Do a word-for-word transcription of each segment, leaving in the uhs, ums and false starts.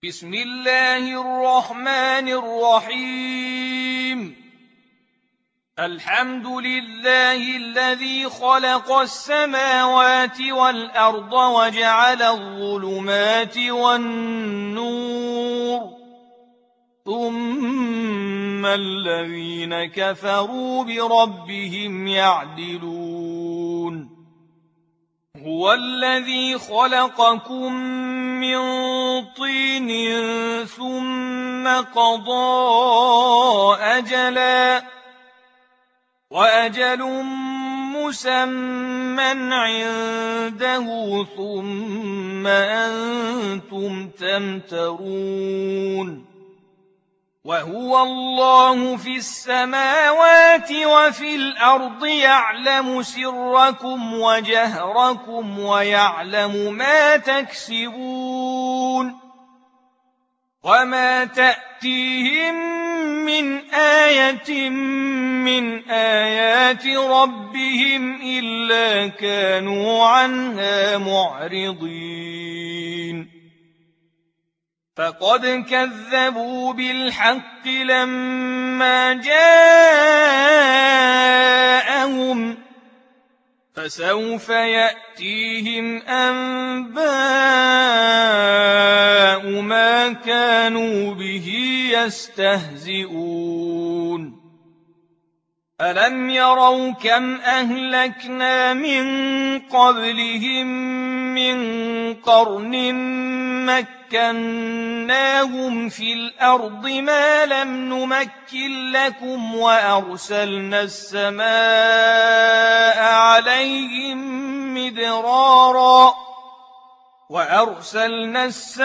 بسم الله الرحمن الرحيم الحمد لله الذي خلق السماوات والأرض وجعل الظلمات والنور ثم الذين كفروا بربهم يعدلون هو الذي خلقكم من طين ثم قضى أجلا وأجل مسمى عنده ثم أنتم تمترون وهو الله في السماوات وفي الأرض يعلم سركم وجهركم ويعلم ما تكسبون وما تأتيهم من آية من آيات ربهم إلا كانوا عنها معرضين فقد كذبوا بالحق لما جاءهم فسوف يأتيهم أنباء ما كانوا به يستهزئون ألم يروا كم أهلكنا من قبلهم من قرن مكناهم في الأرض ما لم نمكن لكم وأرسلنا السماء عليهم مدرارا وأرسلنا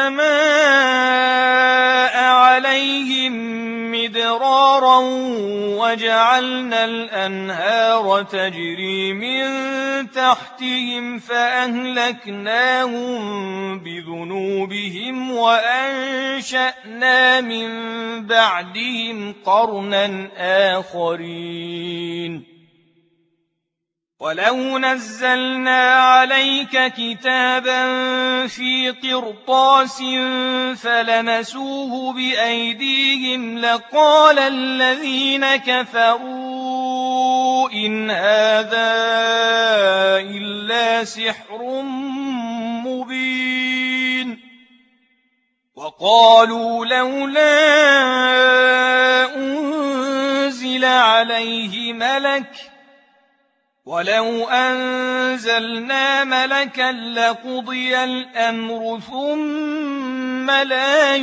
السماء عليهم مدرارا وجعلنا الأنهار تجري من تحتهم فأهلكناهم بذنوبهم وأنشأنا من بعدهم قرنا آخرين ولو نزلنا عليك كتابا في قرطاس فلمسوه بأيديهم لقال الذين كفروا إن هذا إلا سحر مبين وقالوا لولا أنزل عليه ملك ولو أنزلنا ملكا لقضي الأمر ثم لا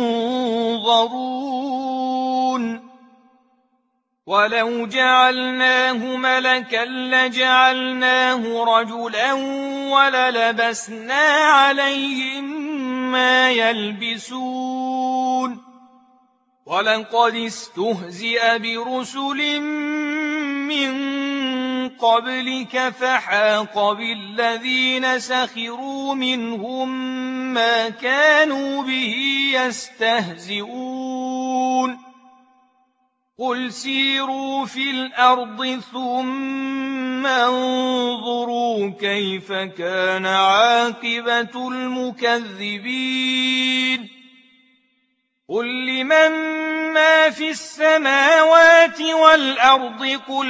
ينظرون ولو جعلناه ملكا لجعلناه رجلا وللبسنا عليهم ما يلبسون ولقد استهزئ برسل من قبلك فحاق بالذين سخروا منهم ما كانوا به يستهزئون قل سيروا في الأرض ثم انظروا كيف كان عاقبة المكذبين قل لمن ما في السماوات والأرض قل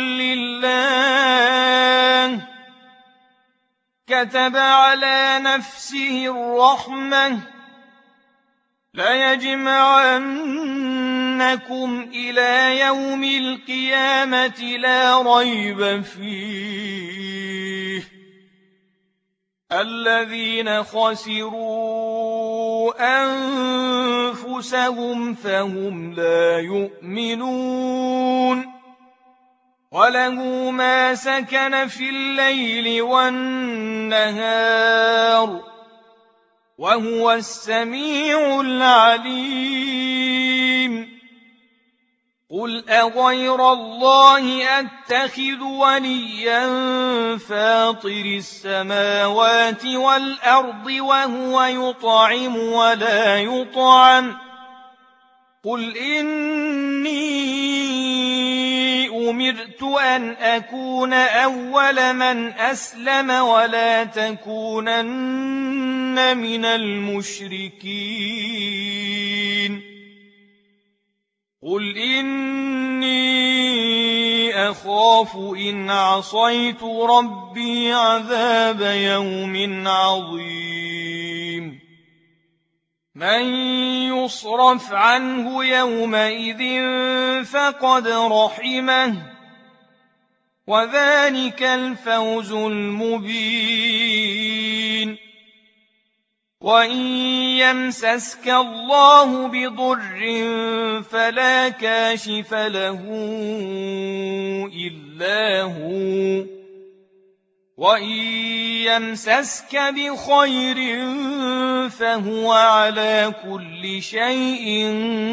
لله كتب على نفسه الرحمة ليجمعنكم إلى يوم القيامة لا ريب فيه الذين خسروا أنفسهم فهم لا يؤمنون وله ما سكن في الليل والنهار وهو السميع العليم قل أغير الله أتخذ وليا فاطر السماوات والأرض وهو يطعم ولا يطعم قل إني أمرت أن أكون أول من أسلم ولا تكونن من المشركين أخاف إن عصيت ربي عذاب يوم عظيم من يصرف عنه يومئذ فقد رحمه وذلك الفوز المبين وإن يمسسك الله بضر فلا كاشف له إلا هو وإن يمسسك بخير فهو على كل شيء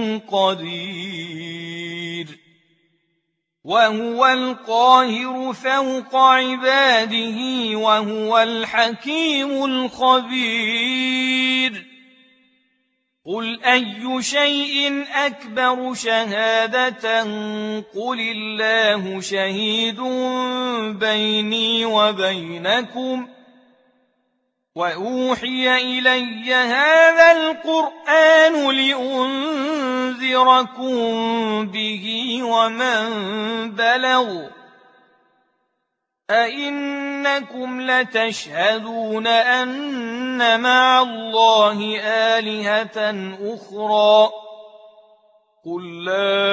قدير وهو القاهر فوق عباده وهو الحكيم الخبير قل أي شيء أكبر شهادة قل الله شهيد بيني وبينكم وأوحي إلي هذا القرآن لأنذركم به ومن بلغ أئنكم لتشهدون أن مع الله آلهة أخرى قل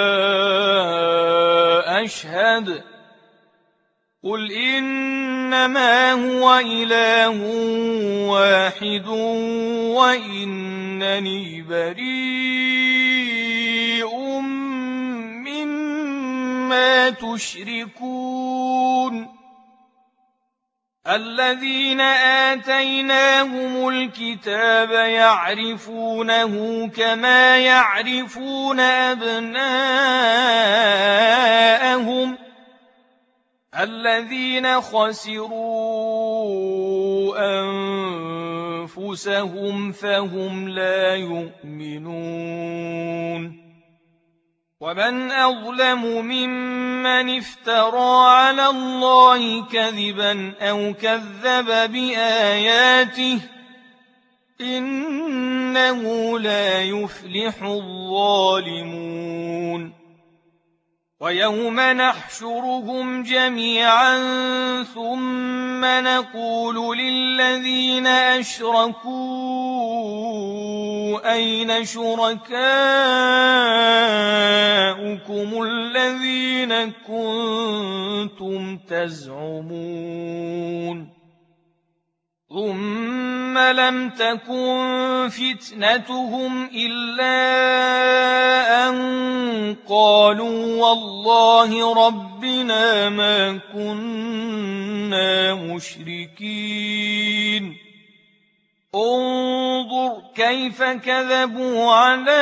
لا أشهد قل إنما هو إله واحد وإنني بريء مما تشركون الذين آتيناهم الكتاب يعرفونه كما يعرفون أبناءهم الذين خسروا أنفسهم فهم لا يؤمنون ومن أظلم ممن افترى على الله كذبا أو كذب بآياته إنه لا يفلح الظالمون ويوم نحشرهم جميعا ثم نقول للذين أشركوا أين شركاؤكم الذين كنتم تزعمون ثم لم تكن فتنتهم إلا أن قالوا والله ربنا ما كنا مشركين انظر كيف كذبوا على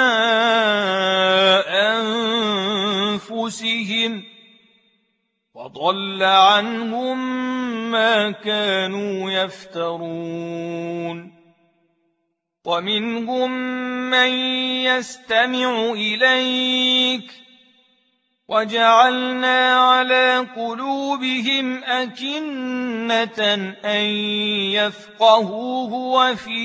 أنفسهم وضل عنهم ما كانوا يفترون ومنهم من يستمع إليك وجعلنا على قلوبهم أكنة أن يفقهوه وفي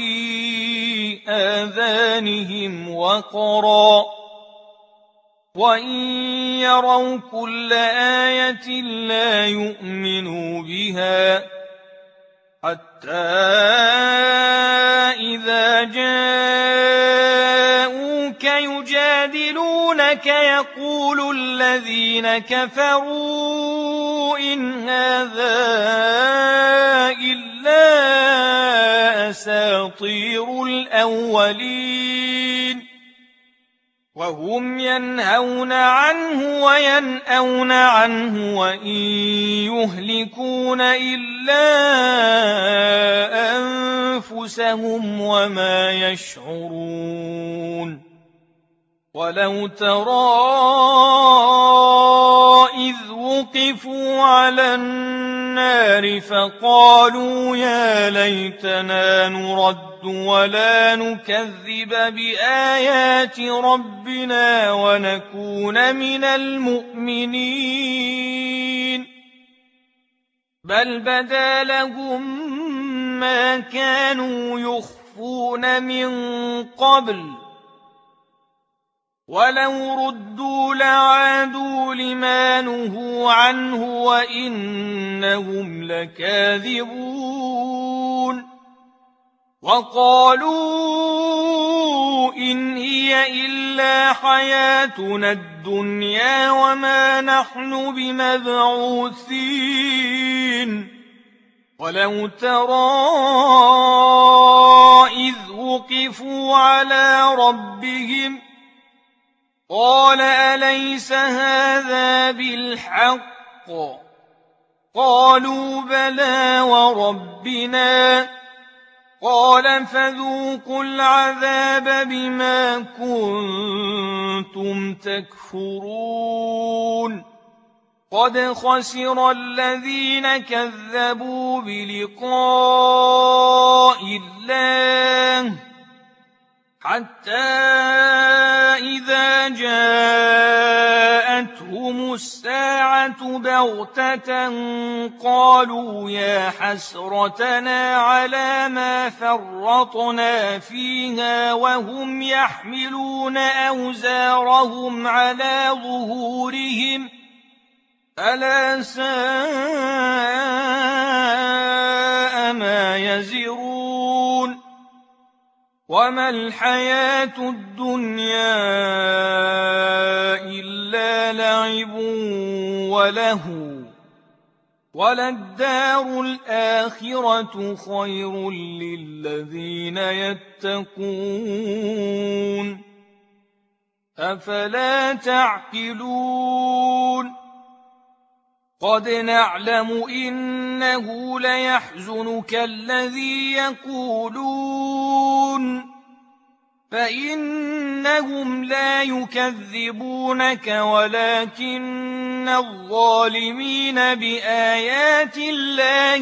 آذانهم وقرا وإن يروا كل آية لا يؤمنوا بها حتى إذا جاءوك يجادلونك يقول الذين كفروا إن هذا إلا أساطير الأولين وهم ينهون عنه وينأون عنه وإن يهلكون إلا أنفسهم وما يشعرون ولو ترى إذ وقفوا على النار فقالوا يا ليتنا نرد ولا نكذب بآيات ربنا ونكون من المؤمنين بل بدا لهم ما كانوا يخفون من قبل وَلَوْ رُدُّوا لَعَادُوا لِمَا نُهُوا عَنْهُ وَإِنَّهُمْ لَكَاذِبُونَ وَقَالُوا إِنْ هِيَ إِلَّا حَيَاتُنَا الدُّنْيَا وَمَا نَحْنُ بِمَبْعُوثِينَ وَلَوْ تَرَىٰ إِذْ وُقِفُوا عَلَىٰ رَبِّهِمْ قَالَ أَلَيْسَ هَٰذَا بِالْحَقِّ ۖ قَالُوا بَلَىٰ وَرَبِّنَا قَالَ فَذُوقُوا الْعَذَابَ بِمَا كُنتُمْ تَكْفُرُونَ قَدْ خَسِرَ الَّذِينَ كَذَّبُوا بِلِقَاءِ اللَّهِ حَتَّىٰ إِذَا جَاءَتْهُمُ السَّاعَةُ بَغْتَةً قَالُوا يَا حَسْرَتَنَا عَلَىٰ مَا فَرَّطْنَا فِيهَا وَهُمْ يَحْمِلُونَ أَوْزَارَهُمْ عَلَىٰ ظُهُورِهِمْ أَلَا سَاءَ مَا يَزِرُونَ وَمَا الْحَيَاةُ الدُّنْيَا إِلَّا لَعِبٌ وَلَهْوٌ وَلَلدَّارُ الْآخِرَةُ خَيْرٌ لِّلَّذِينَ يَتَّقُونَ أَفَلَا تَعْقِلُونَ قَدْ نَعْلَمُ إِنَّهُ لَيَحْزُنُكَ الَّذِي يَقُولُونَ فَإِنَّهُمْ لَا يُكَذِّبُونَكَ وَلَٰكِنَّ الظَّالِمِينَ بِآيَاتِ اللَّهِ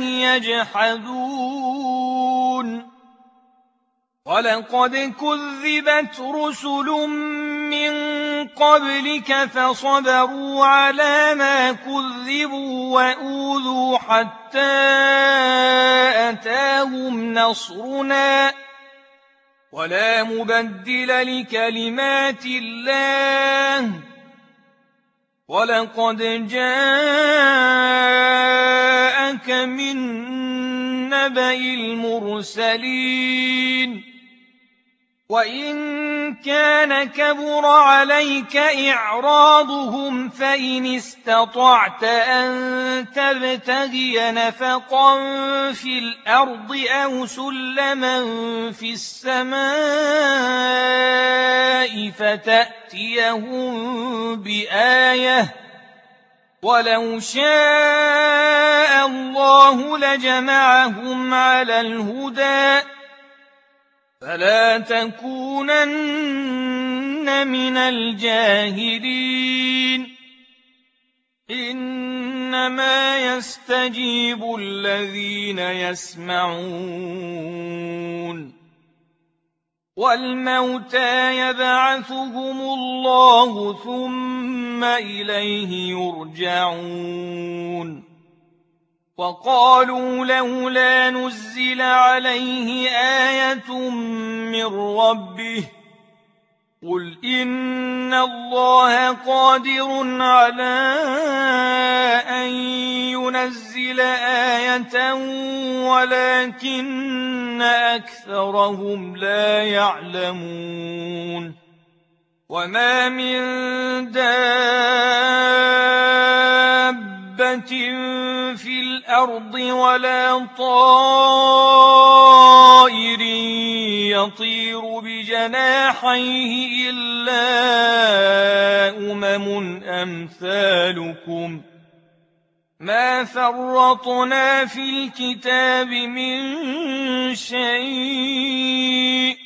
يَجْحَدُونَ وَلَقَدْ كُذِّبَتْ رُسُلٌ مِّن قَبْلِكَ فَصَبَرُوا عَلَىٰ مَا كُذِّبُوا وَأُوذُوا حَتَّىٰ أَتَاهُمْ نَصْرُنَا وَلَا مُبَدِّلَ لِكَلِمَاتِ اللَّهِ وَلَقَدْ جَاءَكَ مِن نَّبَإِ الْمُرْسَلِينَ وَإِن كَانَ كَبُرَ عَلَيْكَ إِعْرَاضُهُمْ فَإِنِ اسْتَطَعْتَ أَن تَبْتَغِيَ نَفَقًا فِي الْأَرْضِ أَوْ سُلَّمًا فِي السَّمَاءِ فَتَأْتِيَهُم بِآيَةٍ وَلَوْ شَاءَ اللَّهُ لَجَمَعَهُمْ عَلَى الْهُدَىٰ فَلَا تَكُونَنَّ مِنَ الْجَاهِلِينَ إِنَّمَا يَسْتَجِيبُ الَّذِينَ يَسْمَعُونَ وَالْمَوْتَىٰ يَبْعَثُهُمُ اللَّهُ ثُمَّ إِلَيْهِ يُرْجَعُونَ وَقَالُوا لَوْلَا نُزِّلَ عَلَيْهِ آيَةٌ مِّن رَّبِّهِ قُلْ إِنَّ اللَّهَ قَادِرٌ عَلَىٰ أَن يُنَزِّلَ آيَةً وَلَٰكِنَّ أَكْثَرَهُمْ لَا يَعْلَمُونَ وَمَا مِن دَابَّةٍ فِي الْأَرْضِ وَلَا طَائِرٍ يَطِيرُ بِجَنَاحَيْهِ إِلَّا أُمَمٌ أَمْثَالُكُم مَّا فَرَّطْنَا فِي الْكِتَابِ مِن شَيْءٍ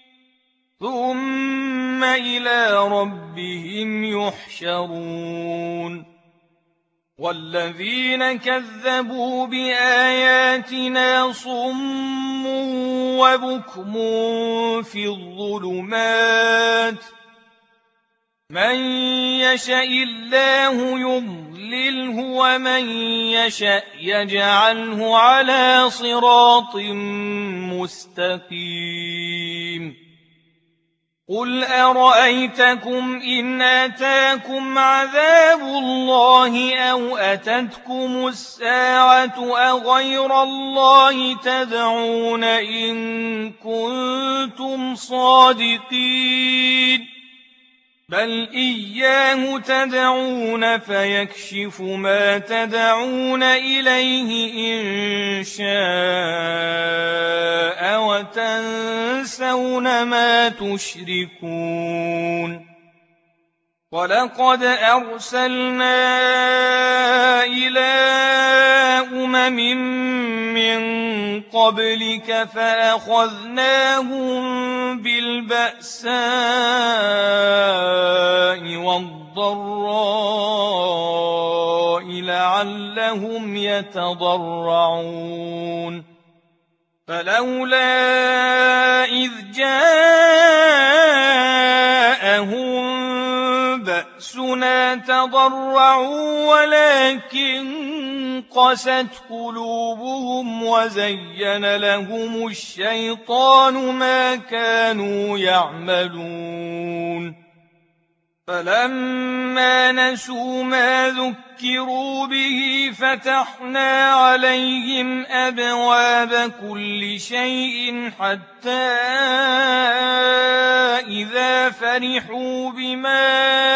ثُمَّ إِلَىٰ رَبِّهِمْ يُحْشَرُونَ وَالَّذِينَ كَذَّبُوا بِآيَاتِنَا صُمٌّ وَبُكْمٌ فِي الظُّلُمَاتِ مَن يَشَإِ اللَّهُ يُضْلِلْهُ وَمَن يَشَأْ يَجْعَلْهُ عَلَىٰ صِرَاطٍ مُّسْتَقِيمٍ قُلْ أَرَأَيْتَكُمْ إِنْ أَتَاكُمْ عَذَابُ اللَّهِ أَوْ أَتَتْكُمُ السَّاعَةُ أَغَيْرَ اللَّهِ تَدْعُونَ إِن كُنتُمْ صَادِقِينَ بَلْ إِيَّاهُ تَدْعُونَ فَيَكْشِفُ مَا تَدْعُونَ إِلَيْهِ إِن شَاءَ وَتَنسَوْنَ مَا تُشْرِكُونَ وَلَقَدْ أَرْسَلْنَا إِلَىٰ أُمَمٍ مِّن قَبْلِكَ فَأَخَذْنَاهُم بِالْبَأْسَاءِ وَالضَّرَّاءِ لَعَلَّهُمْ يَتَضَرَّعُونَ فَلَوْلَا إِذْ جَاءَهُم بَأْسُنَا تَضَرَّعُوا وَلَٰكِن قَسَتْ قُلُوبُهُمْ وَزَيَّنَ لَهُمُ الشَّيْطَانُ مَا كَانُوا يَعْمَلُونَ فَلَمَّا نَسُوا مَا ذُكِّرُوا بِهِ فَتَحْنَا عَلَيْهِمْ أَبْوَابَ كُلِّ شَيْءٍ حَتَّىٰ إِذَا فَرِحُوا بِمَا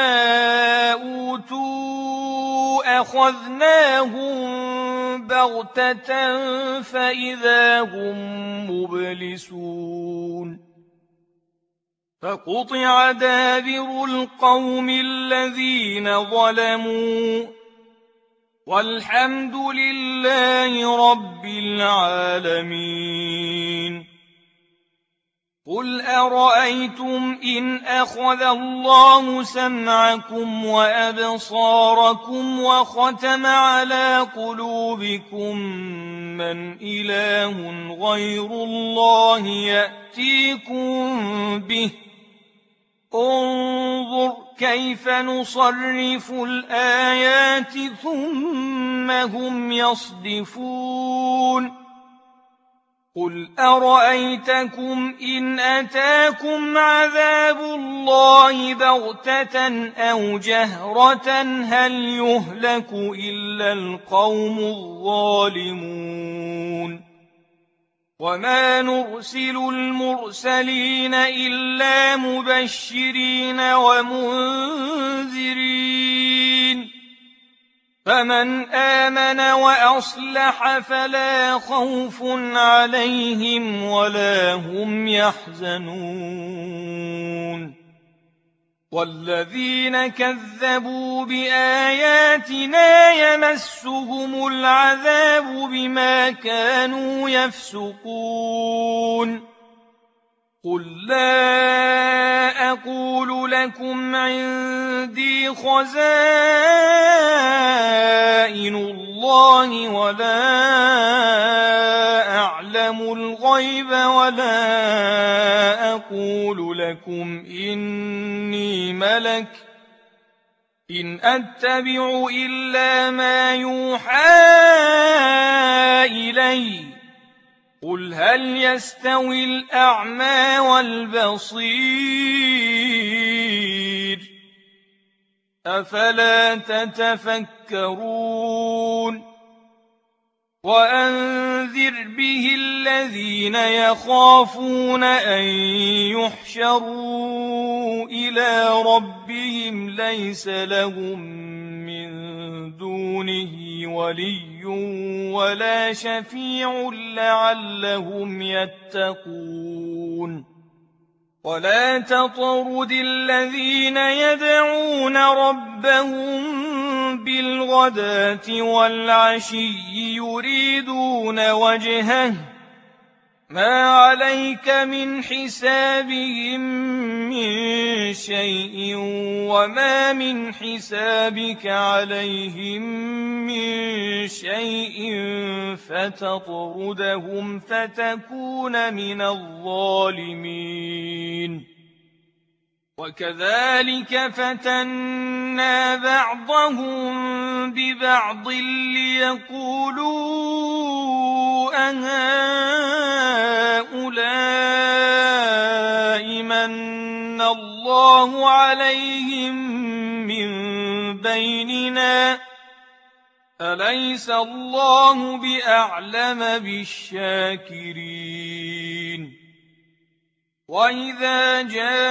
أُوتُوا أَخَذْنَاهُم بَغْتَةً فَإِذَا هُم مُّبْلِسُونَ فَقُطِعَ دَابِرُ الْقَوْمِ الَّذِينَ ظَلَمُوا وَالْحَمْدُ لِلَّهِ رَبِّ الْعَالَمِينَ قُلْ أَرَأَيْتُمْ إِنْ أَخَذَ اللَّهُ سَمْعَكُمْ وَأَبْصَارَكُمْ وَخَتَمَ عَلَىٰ قُلُوبِكُم مَّنْ إِلَٰهٌ غَيْرُ اللَّهِ يَأْتِيكُم بِهِ ۗ انظُرْ كَيْفَ نُصَرِّفُ الْآيَاتِ ثُمَّ هُمْ يَصْدِفُونَ قُلْ أَرَأَيْتَكُمْ إِنْ أَتَاكُمْ عَذَابُ اللَّهِ بَغْتَةً أَوْ جَهْرَةً هَلْ يُهْلَكُ إِلَّا الْقَوْمُ الظَّالِمُونَ وَمَا نُرْسِلُ الْمُرْسَلِينَ إِلَّا مُبَشِّرِينَ وَمُنذِرِينَ فَمَنْ آمَنَ وَأَصْلَحَ فَلَا خَوْفٌ عَلَيْهِمْ وَلَا هُمْ يَحْزَنُونَ وَالَّذِينَ كَذَّبُوا بِآيَاتِنَا يَمَسُّهُمُ الْعَذَابُ بِمَا كَانُوا يَفْسُقُونَ قُل لَّا أَقُولُ لَكُمْ عِندِي خَزَائِنُ اللَّهِ وَلَا أَعْلَمُ الْغَيْبَ وَلَا أَقُولُ لَكُمْ إِنِّي مَلَكٌ ۖ إِنْ أَتَّبِعُ إِلَّا مَا يُوحَىٰ إِلَيَّ ۚ قُلْ هَلْ يَسْتَوِي الْأَعْمَىٰ وَالْبَصِيرُ أَفَلَا تَتَفَكَّرُونَ وَأَنذِرْ بِهِ الَّذِينَ يَخَافُونَ أَن يُحْشَرُوا إِلَىٰ رَبِّهِمْ لَيْسَ لَهُم مِّن دُونِهِ وَلِيٌّ وَلَا شَفِيعٌ لَّعَلَّهُمْ يَتَّقُونَ وَلَا تَطْرُدِ الَّذِينَ يَدْعُونَ رَبَّهُم بِالْغَدَاةِ وَالْعَشِيِّ يُرِيدُونَ وَجْهَهُ ۖ مَا عَلَيْكَ مِنْ حِسَابِهِم مِّن شَيْءٍ وَمَا مِنْ حِسَابِكَ عَلَيْهِم مِّن شَيْءٍ فَتَطْرُدَهُمْ فَتَكُونَ مِنَ الظَّالِمِينَ وَكَذَٰلِكَ فَتَنَّا بَعْضَهُم بِبَعْضٍ لِّيَقُولُوا أَهَٰؤُلَاءِ مَنَّ الله عليهم من بيننا أليس الله بأعلم بالشاكرين وإذا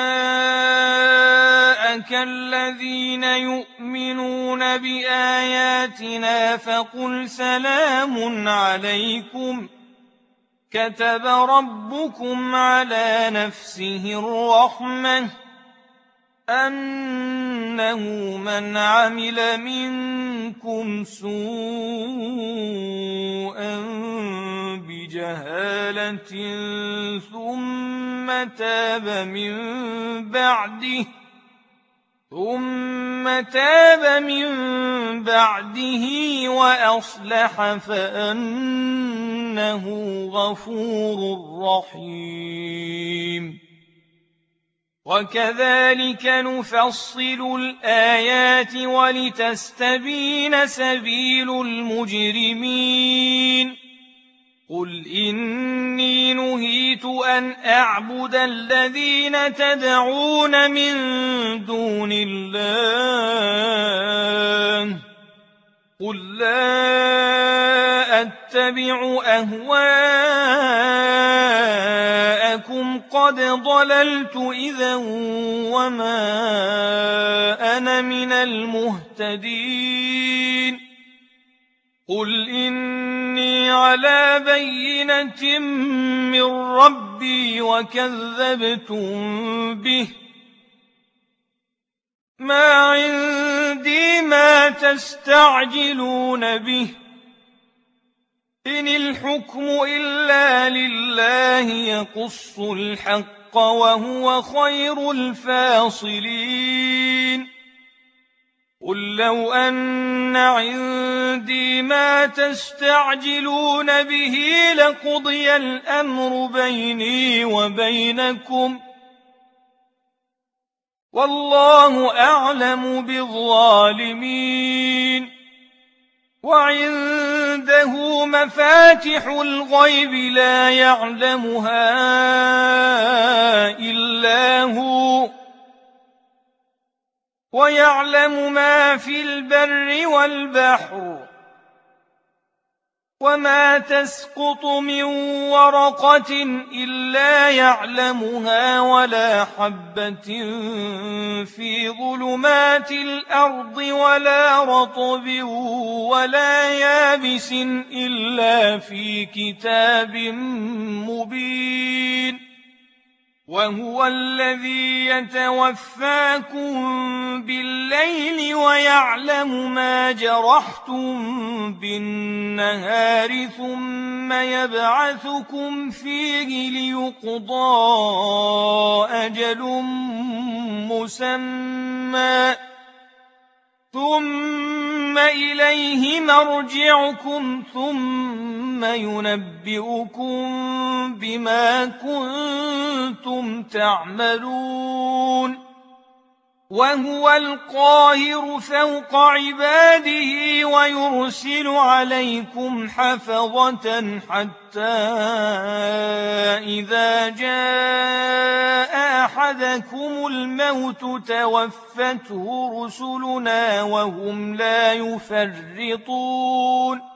جاءك الذين يؤمنون بآياتنا فقل سلام عليكم كتب ربكم على نفسه الرحمة أنه من عمل منكم سوءا بجهالة ثم تاب من بعده ثم تاب من بعده وأصلح فأنه غفور رحيم وكذلك نفصل الآيات ولتستبين سبيل المجرمين قل إني نهيت أن أعبد الذين تدعون من دون الله قل لا أتبع أهواءكم قد ضللت إذا وما أنا من المهتدين قل إني على بينة من ربي وكذبتم به ما عندي ما تستعجلون به إن الحكم إلا لله يقص الحق وهو خير الفاصلين قل لو أن عندي ما تستعجلون به لقضي الأمر بيني وبينكم والله أعلم بالظالمين وعنده مفاتح الغيب لا يعلمها إلا هو ويعلم ما في البر والبحر وما تسقط من ورقة إلا يعلمها ولا حبة في ظلمات الأرض ولا رطب ولا يابس إلا في كتاب مبين وهو الذي يتوفاكم بالليل ويعلم ما جرحتم بالنهار ثم يبعثكم فيه ليقضى أجل مسمى ثم إليه مرجعكم ثم ينبئكم بما كنتم تعملون وهو القاهر فوق عباده ويرسل عليكم حفظة حتى إذا جاء أحدكم الموت توفته رسلنا وهم لا يفرطون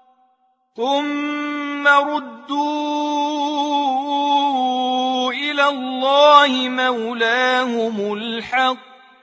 ثم ردوا إلى الله مولاهم الحق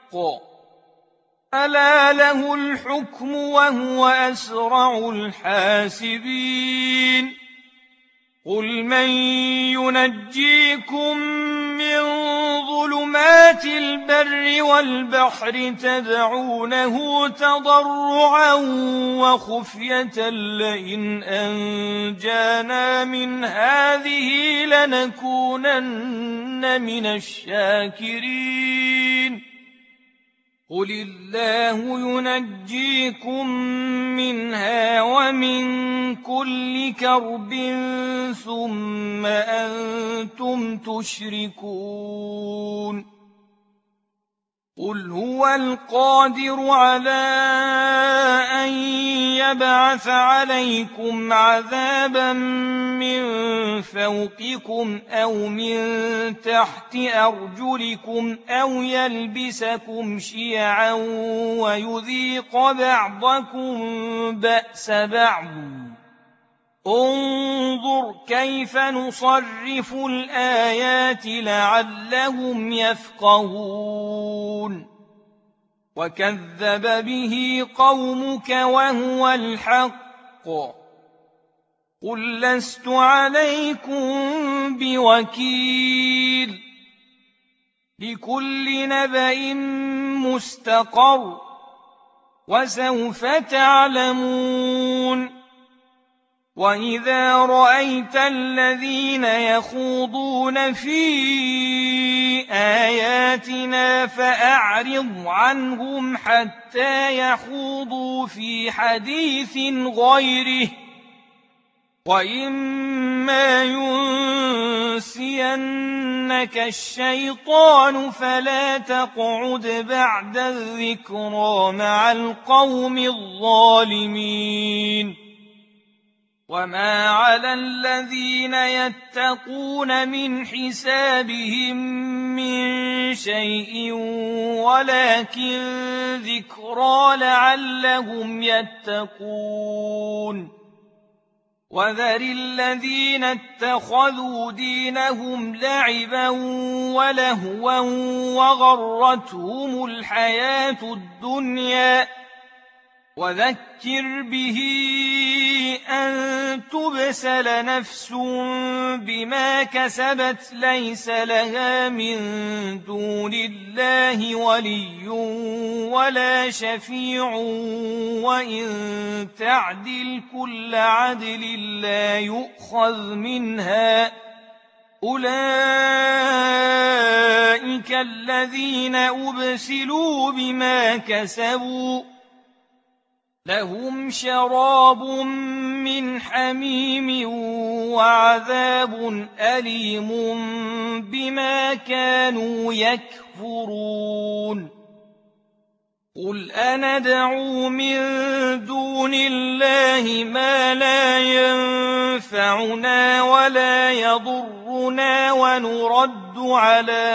ألا له الحكم وهو أسرع الحاسبين قل من ينجيكم من ظلمات البر والبحر تدعونه تضرعا وخفية لئن أنجانا من هذه لنكونن من الشاكرين قل الله ينجيكم منها ومن كل كرب ثم أنتم تشركون قل هو القادر على أن يبعث عليكم عذابا من فوقكم أو من تحت أرجلكم أو يلبسكم شيعا ويذيق بعضكم بأس بعض انظر كيف نصرف الآيات لعلهم يفقهون وكذب به قومك وهو الحق قل لست عليكم بوكيل لكل نبأ مستقر وسوف تعلمون وإذا رأيت الذين يخوضون في آياتنا فأعرض عنهم حتى يخوضوا في حديث غيره وإما ينسينك الشيطان فلا تقعد بعد الذكرى مع القوم الظالمين وما على الذين يتقون من حسابهم من شيء ولكن ذكرى لعلهم يتقون وذر الذين اتخذوا دينهم لعبا ولهوا وغرتهم الحياة الدنيا وذكر به أن تبسل نفس بما كسبت ليس لها من دون الله ولي ولا شفيع وإن تعدل كل عدل لا يؤخذ منها أولئك الذين أبسلوا بما كسبوا لهم شراب من حميم وعذاب أليم بما كانوا يكفرون قل أندعو من دون الله ما لا ينفعنا ولا يضرنا ونرد على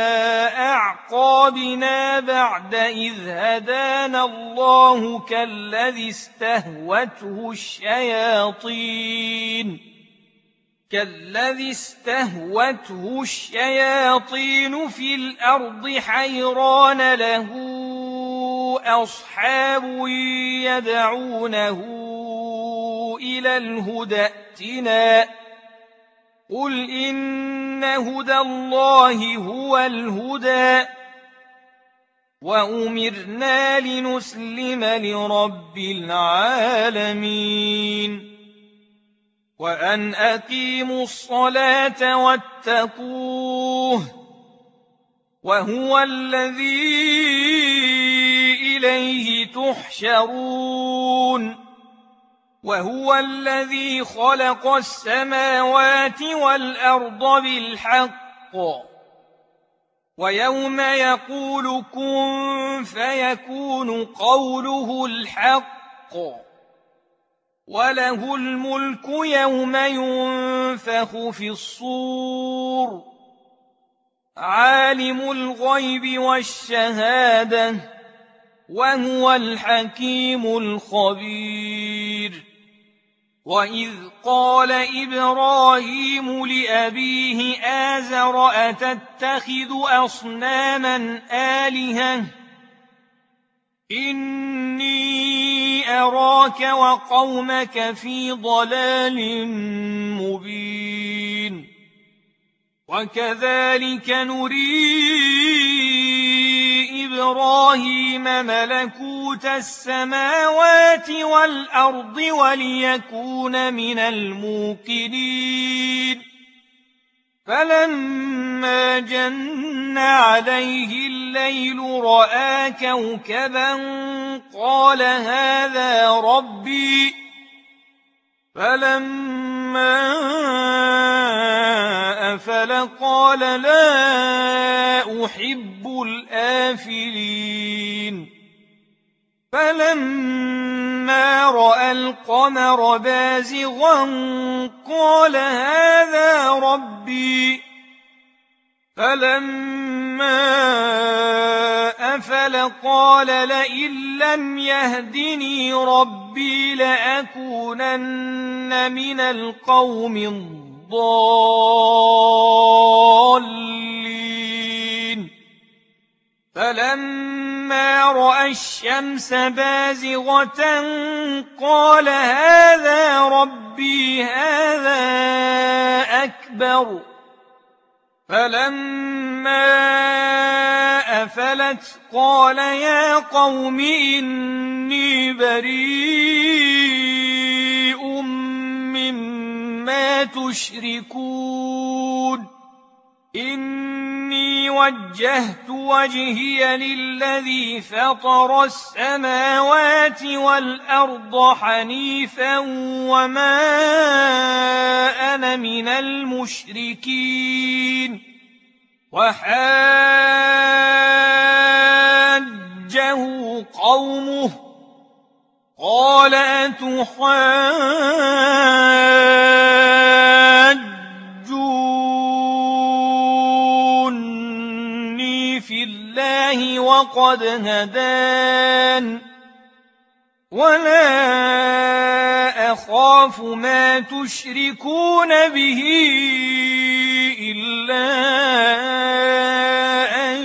أعقابنا بعد إذ هدانا الله كالذي استهوته الشياطين كالذي استهوته الشياطين في الأرض حيران له أصحاب يدعونه إلى الهدى ائتنا قل إن هدى الله هو الهدى وأمرنا لنسلم لرب العالمين وأن أقيموا الصلاة واتقوه وهو الذي إليه تحشرون وهو الذي خلق السماوات والأرض بالحق ويوم يقول كن فيكون قوله الحق وله الملك يوم ينفخ في الصور عالم الغيب والشهادة وهو الحكيم الخبير وإذ قال إبراهيم لأبيه آزر أتتخذ أصناما آلهة إني أراك وقومك في ضلال مبين وكذلك نري إبراهيم ملكوت السماوات والأرض وليكون من الموقنين فلما جن عليه الليل رأى كوكبا قال هذا ربي فلما أفل قال لا أحب الآفلين فلما رأى القمر بازغا قال هذا ربي فلما أفل قال لئن لم يهدني ربي لأكونن من القوم الضالين فلما رأى الشمس بازغة قال هذا ربي هذا أكبر فلما أفلت قال يا قوم إني بريء مما تشركون إني وجهت وجهي للذي فطر السماوات والأرض حنيفا وما أنا من المشركين وحاجه قومه قال أتحاجوني في الله وقد هدان ولا أخاف ما تشركون به إلا أن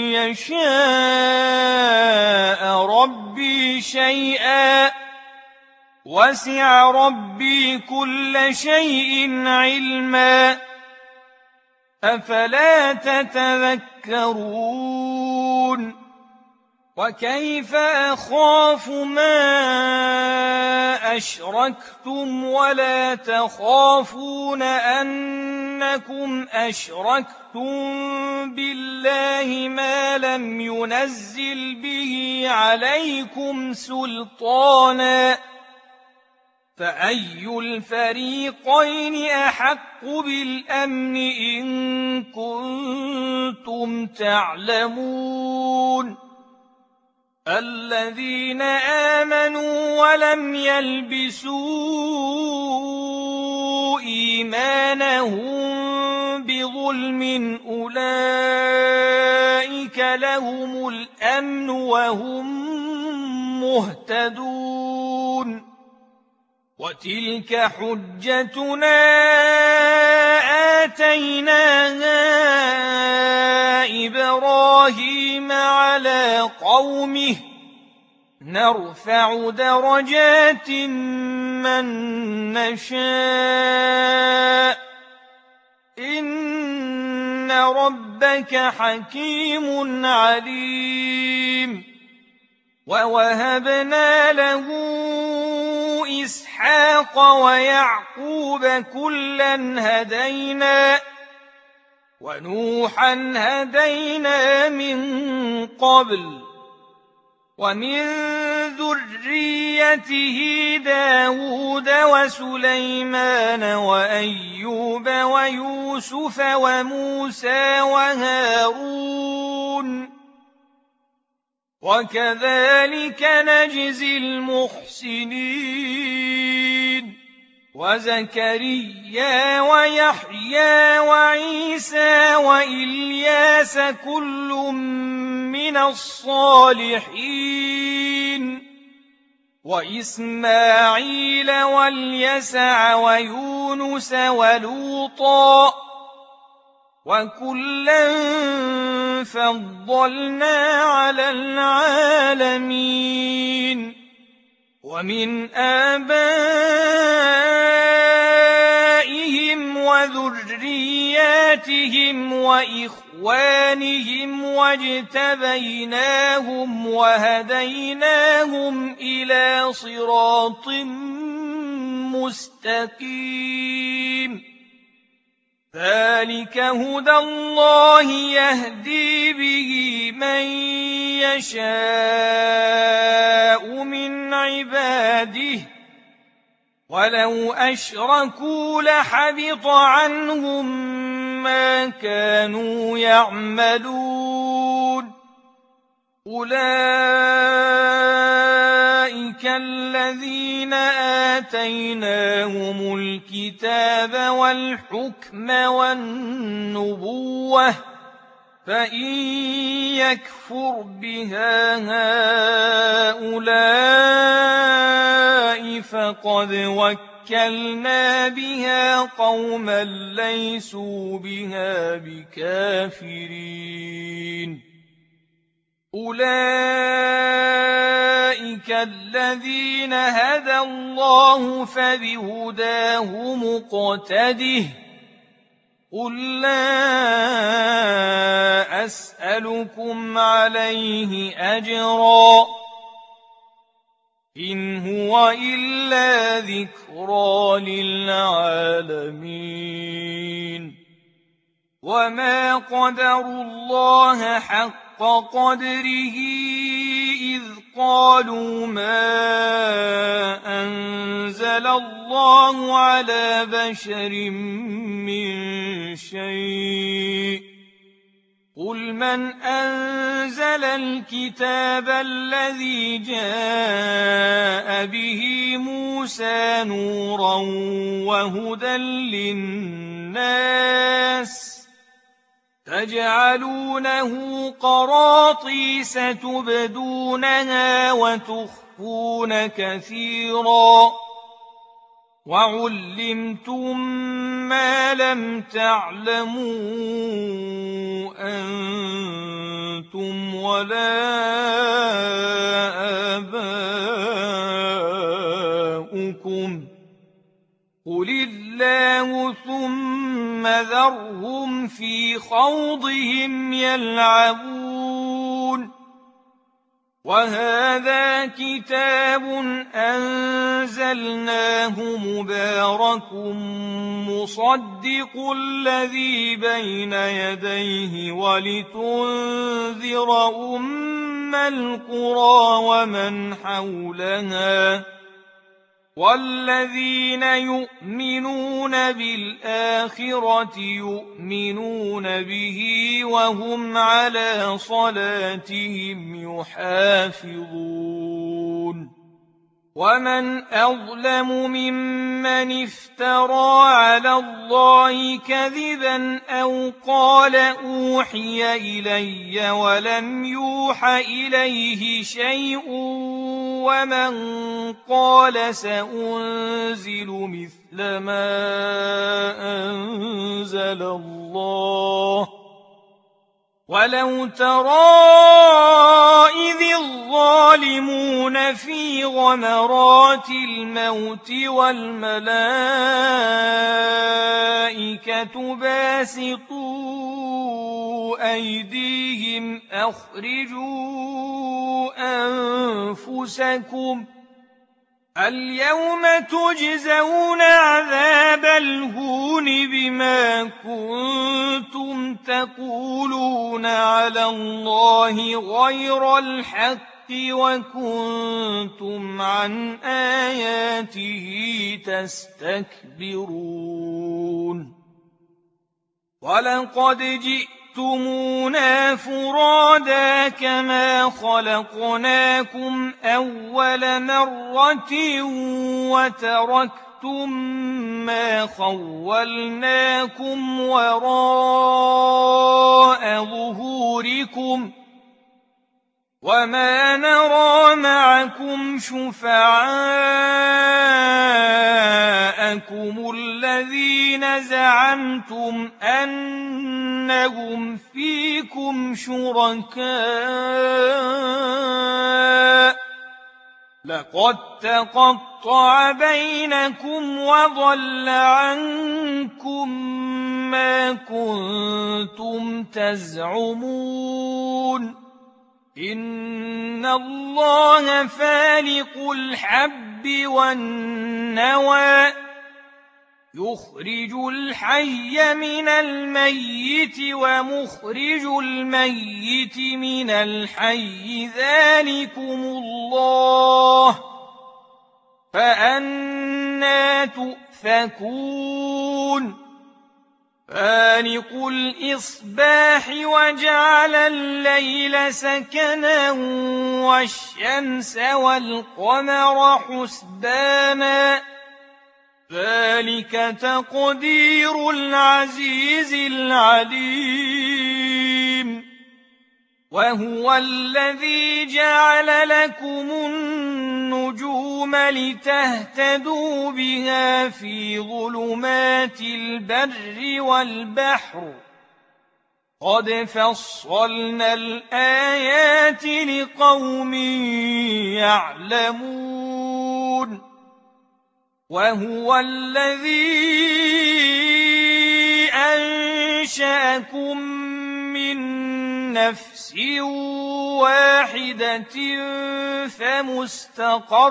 يشاء ربي شيئا وسع ربي كل شيء علما أفلا تتذكرون وكيف أخاف ما أشركتم ولا تخافون أنكم أشركتم بالله ما لم ينزل به عليكم سلطانا فأي الفريقين أحق بالأمن إن كنتم تعلمون الذين آمنوا ولم يلبسوا إيمانهم بظلم أولئك لهم الأمن وهم مهتدون وتلك حجتنا آتيناها إبراهيم على قومه نرفع درجات من نشاء إن ربك حكيم عليم ووهبنا له إسحاق ويعقوب كلا هدينا ونوحا هدينا من قبل ومن ذريته داود وسليمان وأيوب ويوسف وموسى وهارون وكذلك نجزي المحسنين وزكريا ويحيى وعيسى وإلياس كل من الصالحين وإسماعيل واليسع ويونس ولوطا وكلا فضلنا على العالمين ومن آبائهم وذرياتهم وإخوانهم واجتبيناهم وهديناهم إلى صراط مستقيم ذلك هدى الله يهدي به من يشاء من عباده ولو أشركوا لحبط عنهم ما كانوا يعملون أولئك الذين آتيناهم الكتاب والحكم والنبوة فإن يكفر بها هؤلاء فقد وكلنا بها قوما ليسوا بها بكافرين أولئك الذين هدى الله فبهداه مقتده قل لا أسألكم عليه أجرا إن هو إلا ذكرى للعالمين وما قدروا الله حق قدره إذ قالوا ما أنزل الله على بشر من شيء قل من أنزل الكتاب الذي جاء به موسى نورا وهدى للناس تجعلونه قراطيس تبدونها وتخفون كثيرا وعلمتم ما لم تعلموا أنتم ولا آباؤكم قل الله ثم ذرهم في خوضهم يلعبون وهذا كتاب أنزلناه مبارك مصدق الذي بين يديه ولتنذر أم القرى ومن حولها والذين يؤمنون بالآخرة يؤمنون به وهم على صلاتهم يحافظون ومن أظلم ممن افترى على الله كذبا أو قال أوحي إلي ولم يوح إليه شيء ومن قال سأنزل مثل ما أنزل الله ولو ترى إذ الظالمون في غمرات الموت والملائكة باسطوا أيديهم أخرجوا أنفسكم اليوم تجزون عذاب الهون بما كنتم تقولون على الله غير الحق وكنتم عن آياته تستكبرون ولقد جئتمونا فرادا كما خلقناكم أول مرة وتركتم ما خولناكم وراء ظهوركم وما نرى معكم شفعاءكم الذين زعمتم أنهم فيكم شركاء لقد تقطع بينكم وضل عنكم ما كنتم تزعمون إن الله فالق الحب والنوى يخرج الحي من الميت ومخرج الميت من الحي ذلكم الله فأنى تؤفكون فالق الإصباح وجعل الليل سكنا والشمس والقمر حسبانا ذلك تقدير العزيز العليم وهو الذي جعل لكم النجوم لتهتدوا بها في ظلمات البر والبحر قد فصلنا الآيات لقوم يعلمون وهو الذي أنشأكم من نفس واحدة فمستقر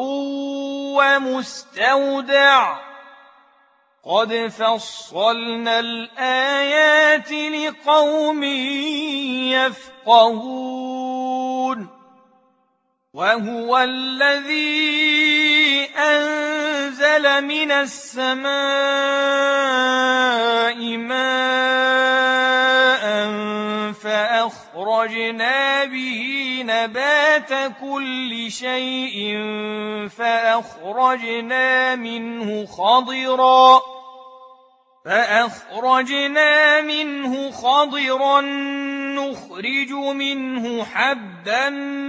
ومستودع قد فصلنا الآيات لقوم يفقهون وهو الذي أنزل من السماء ماء فأخرجنا به نبات كل شيء فأخرجنا منه خضرا فأخرجنا منه خضرا نخرج منه حبا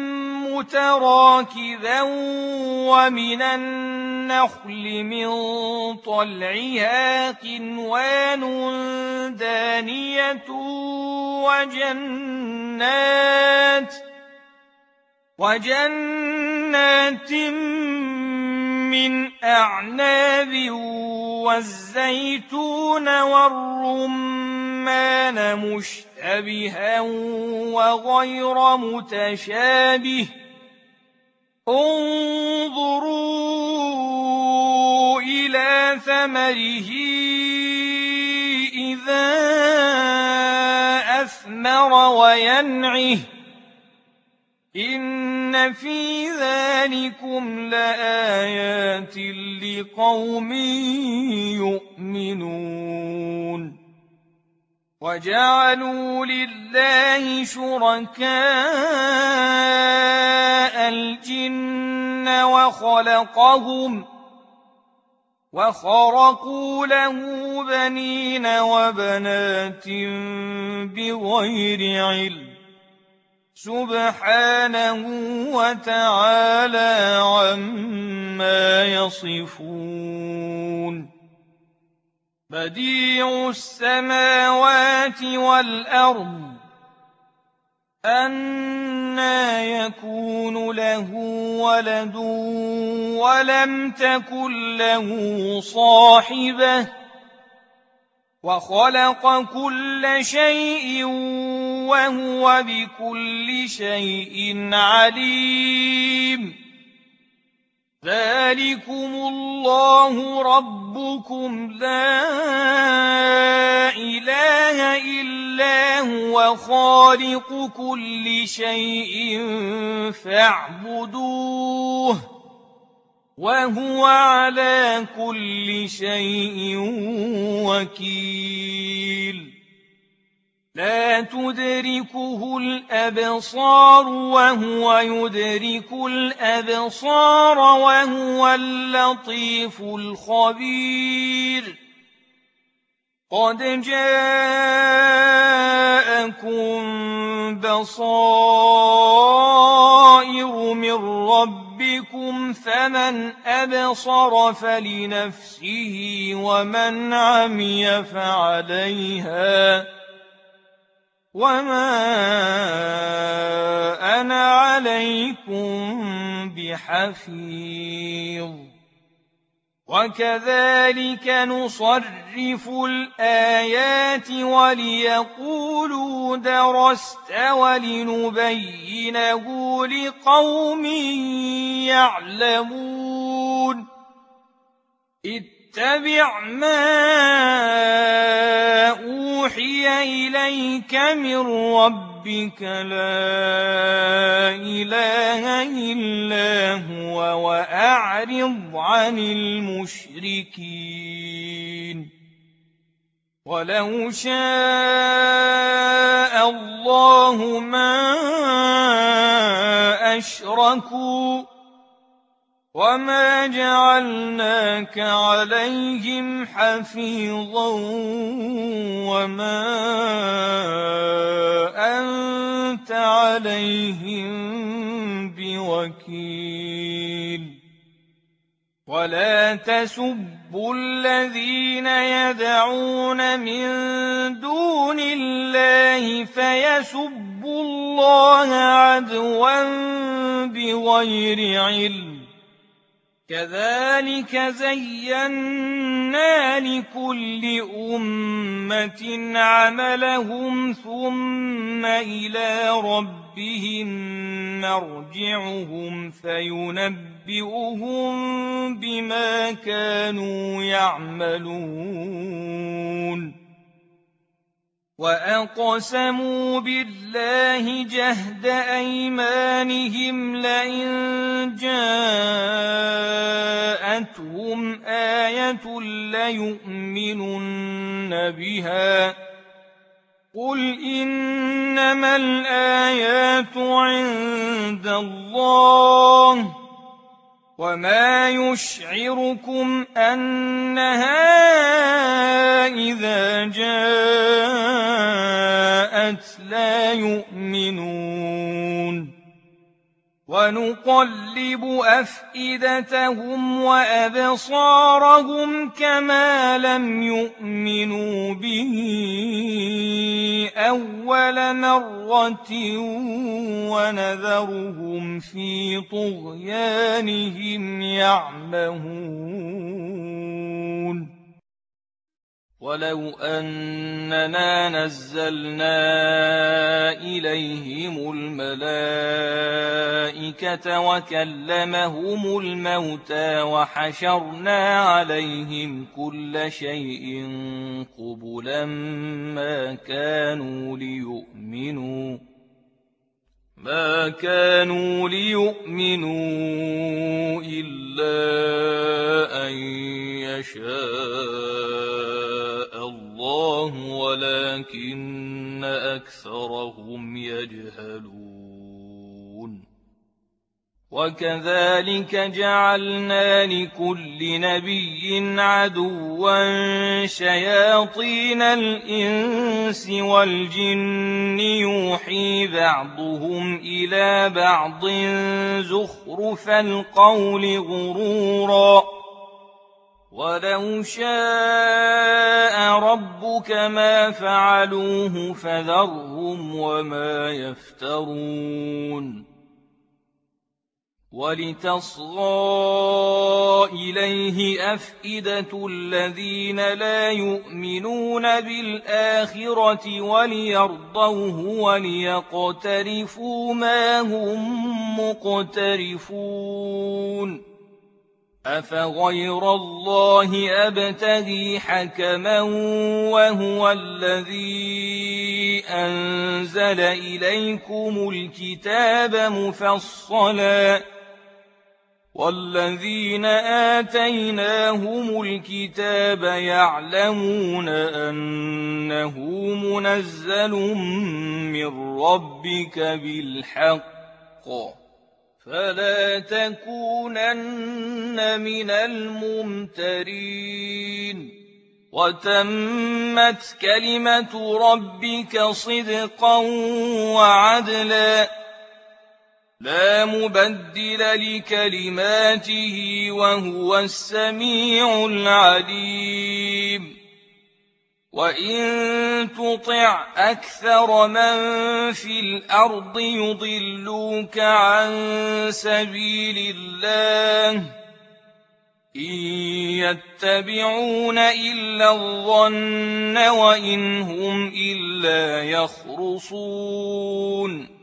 متراكبا ومن النخل من طلعها قنوان دانية وجنات وجنات من أعناب والزيتون والرمان مشتبها وغير متشابه انظروا إلى ثمره إذا أثمر وينعه إن في ذلكم لآيات لقوم يؤمنون وجعلوا لله شركاء الجن وخلقهم وخرقوا له بنين وبنات بغير علم سبحانه وتعالى عما يصفون بديع السماوات والأرض أنى يكون له ولد ولم تكن له صاحبة وخلق كل شيء وهو بكل شيء عليم ذلكم الله ربكم لا إله إلا هو خالق كل شيء فاعبدوه وهو على كل شيء وكيل لا تدركه الأبصار وهو يدرك الأبصار وهو اللطيف الخبير قد جاءكم بصائر من ربكم فمن أبصر فلنفسه ومن عمي فعليها وما أنا عليكم بحفيظ وكذلك نصرف الآيات وليقولوا درست ولنبينه لقوم يعلمون اتبع ما أوحي إليك من ربك لا إله إلا هو وأعرض عن المشركين وَلَوْ شَاءَ اللَّهُ مَا أَشْرَكُوا وَمَا جَعَلْنَاكَ عَلَيْهِمْ حَفِيظًا وَمَا أَنتَ عَلَيْهِم بِوَكِيلٍ وَلَا تَسُبُّوا الَّذِينَ يَدْعُونَ مِن دُونِ اللَّهِ فَيَسُبُّوا اللَّهَ عَدْوًا بِغَيْرِ عِلْمٍ ۗ كَذَٰلِكَ زَيَّنَّا لِكُلِّ أُمَّةٍ عَمَلَهُمْ ثُمَّ إِلَىٰ رَبِّهِم مَّرْجِعُهُمْ فَيُنَبِّئُهُم بِمَا كَانُوا يَعْمَلُونَ وَأَقْسَمُوا بِاللَّهِ جَهْدَ أَيْمَانِهِمْ لَئِن جَاءَتْهُمْ آيَةٌ لَّيُؤْمِنُنَّ بِهَا ۚ قُلْ إِنَّمَا الْآيَاتُ عِندَ اللَّهِ ۖ وَمَا يُشْعِرُكُمْ أَنَّهَا إِذَا جَاءَتْ لَا يُؤْمِنُونَ وَنُقَلِّبُ أَفْئِدَتَهُمْ وَأَبْصَارَهُمْ كَمَا لَمْ يُؤْمِنُوا بِهِ أَوَّلَ مَرَّةٍ وَنَذَرُهُمْ فِي طُغْيَانِهِمْ يَعْمَهُونَ وَلَوْ أَنَّنَا نَزَّلْنَا إِلَيْهِمُ الْمَلَائِكَةَ وَكَلَّمَهُمُ الْمَوْتَىٰ وَحَشَرْنَا عَلَيْهِمْ كُلَّ شَيْءٍ قُبُلًا مَّا كَانُوا لِيُؤْمِنُوا مَا كَانُوا لِيُؤْمِنُوا إِلَّا أَن يَشَاءَ اللَّهُ وَلَٰكِنَّ أَكْثَرَهُمْ يَجْهَلُونَ وَكَذَٰلِكَ جَعَلْنَا لِكُلِّ نَبِيٍّ عَدُوًّا شَيَاطِينَ الْإِنسِ وَالْجِنِّ يُوحِي بَعْضُهُمْ إِلَىٰ بَعْضٍ زُخْرُفَ الْقَوْلِ غُرُورًا ۚ وَلَوْ شَاءَ رَبُّكَ مَا فَعَلُوهُ فَذَرْهُمْ وَمَا يَفْتَرُونَ وَلِتَصْغَىٰ إِلَيْهِ أَفْئِدَةُ الَّذِينَ لَا يُؤْمِنُونَ بِالْآخِرَةِ وَلِيَرْضَوْهُ وَلِيَقْتَرِفُوا مَا هُم مُّقْتَرِفُونَ أَفَغَيْرَ اللَّهِ أَبْتَغِي حَكَمًا وَهُوَ الَّذِي أَنزَلَ إِلَيْكُمُ الْكِتَابَ مُفَصَّلًا ۚ وَالَّذِينَ آتَيْنَاهُمُ الْكِتَابَ يَعْلَمُونَ أَنَّهُ مُنَزَّلٌ مِّن رَّبِّكَ بِالْحَقِّ فَلَا تَكُونَنَّ مِنَ الْمُمْتَرِينَ وَتَمَّتْ كَلِمَةُ رَبِّكَ صِدْقًا وَعَدْلًا لَّا مُبَدِّلَ لِكَلِمَاتِهِ وَهُوَ السَّمِيعُ الْعَلِيمُ وَإِن تُطِعْ أَكْثَرَ مَن فِي الْأَرْضِ يُضِلُّوكَ عَن سَبِيلِ اللَّهِ ۚ إِن يَتَّبِعُونَ إِلَّا الظَّنَّ وَإِنْ هُمْ إِلَّا يَخْرُصُونَ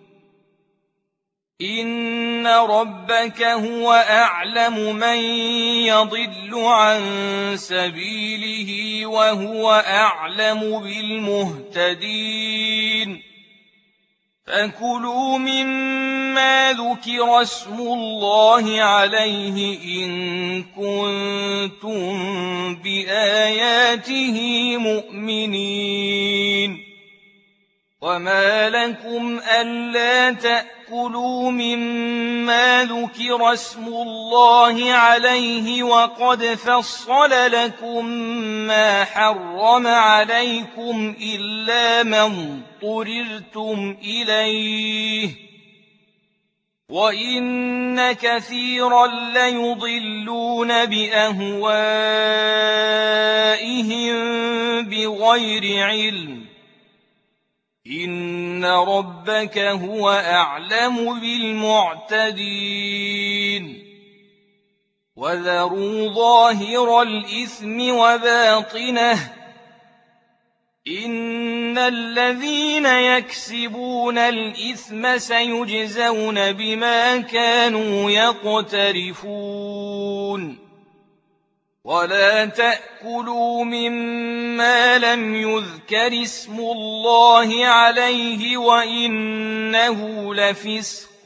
إِنَّ رَبَّكَ هُوَ أَعْلَمُ مَن يَضِلُّ عَن سَبِيلِهِ وَهُوَ أَعْلَمُ بِالْمُهْتَدِينَ فكلوا مما ذكر اسم الله عليه إن كنتم بآياته مؤمنين وما لكم ألا تأكلوا مما ذكر اسم الله عليه وقد فصل لكم ما حرم عليكم إلا ما اضطررتم إليه وإن كثيرا ليضلون بأهوائهم بغير علم إن ربك هو أعلم بالمعتدين وذروا ظاهر الإثم وباطنه إن الذين يكسبون الإثم سيجزون بما كانوا يقترفون ولا تأكلوا مما لم يذكر اسم الله عليه وإنه لفسق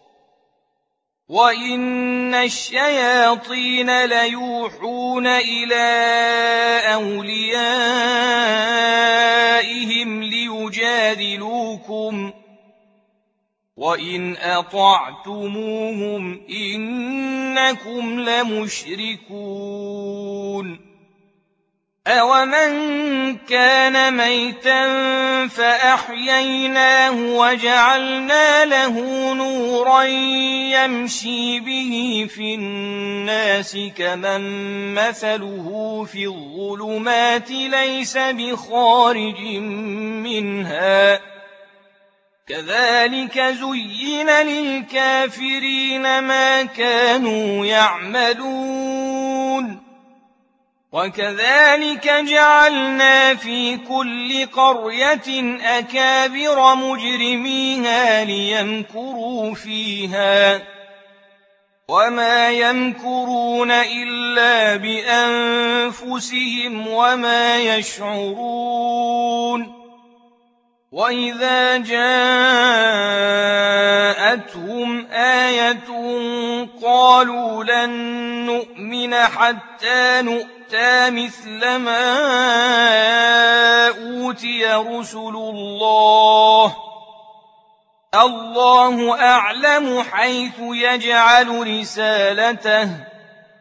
وإن الشياطين ليوحون إلى أوليائهم ليجادلوكم وإن أطعتموهم إنكم لمشركون أومن كان ميتا فأحييناه وجعلنا له نورا يمشي به في الناس كمن مثله في الظلمات ليس بخارج منها كذلك زين للكافرين ما كانوا يعملون وكذلك جعلنا في كل قرية أكابر مجرميها ليمكروا فيها وما يمكرون إلا بأنفسهم وما يشعرون وإذا جاءتهم آية قالوا لن نؤمن حتى نؤتى مثل ما أوتي رسل الله الله أعلم حيث يجعل رسالته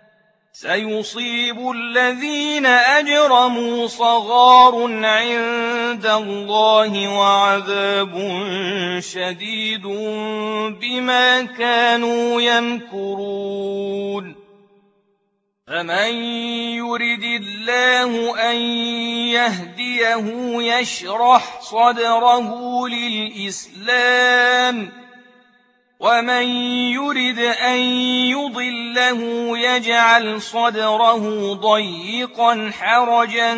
سيصيب الذين أجرموا صغار عند الله وعذاب شديد بما كانوا يمكرون فمن يرد الله أن يهديه يشرح صدره للإسلام ومن يرد أن يضله يجعل صدره ضيقا حرجا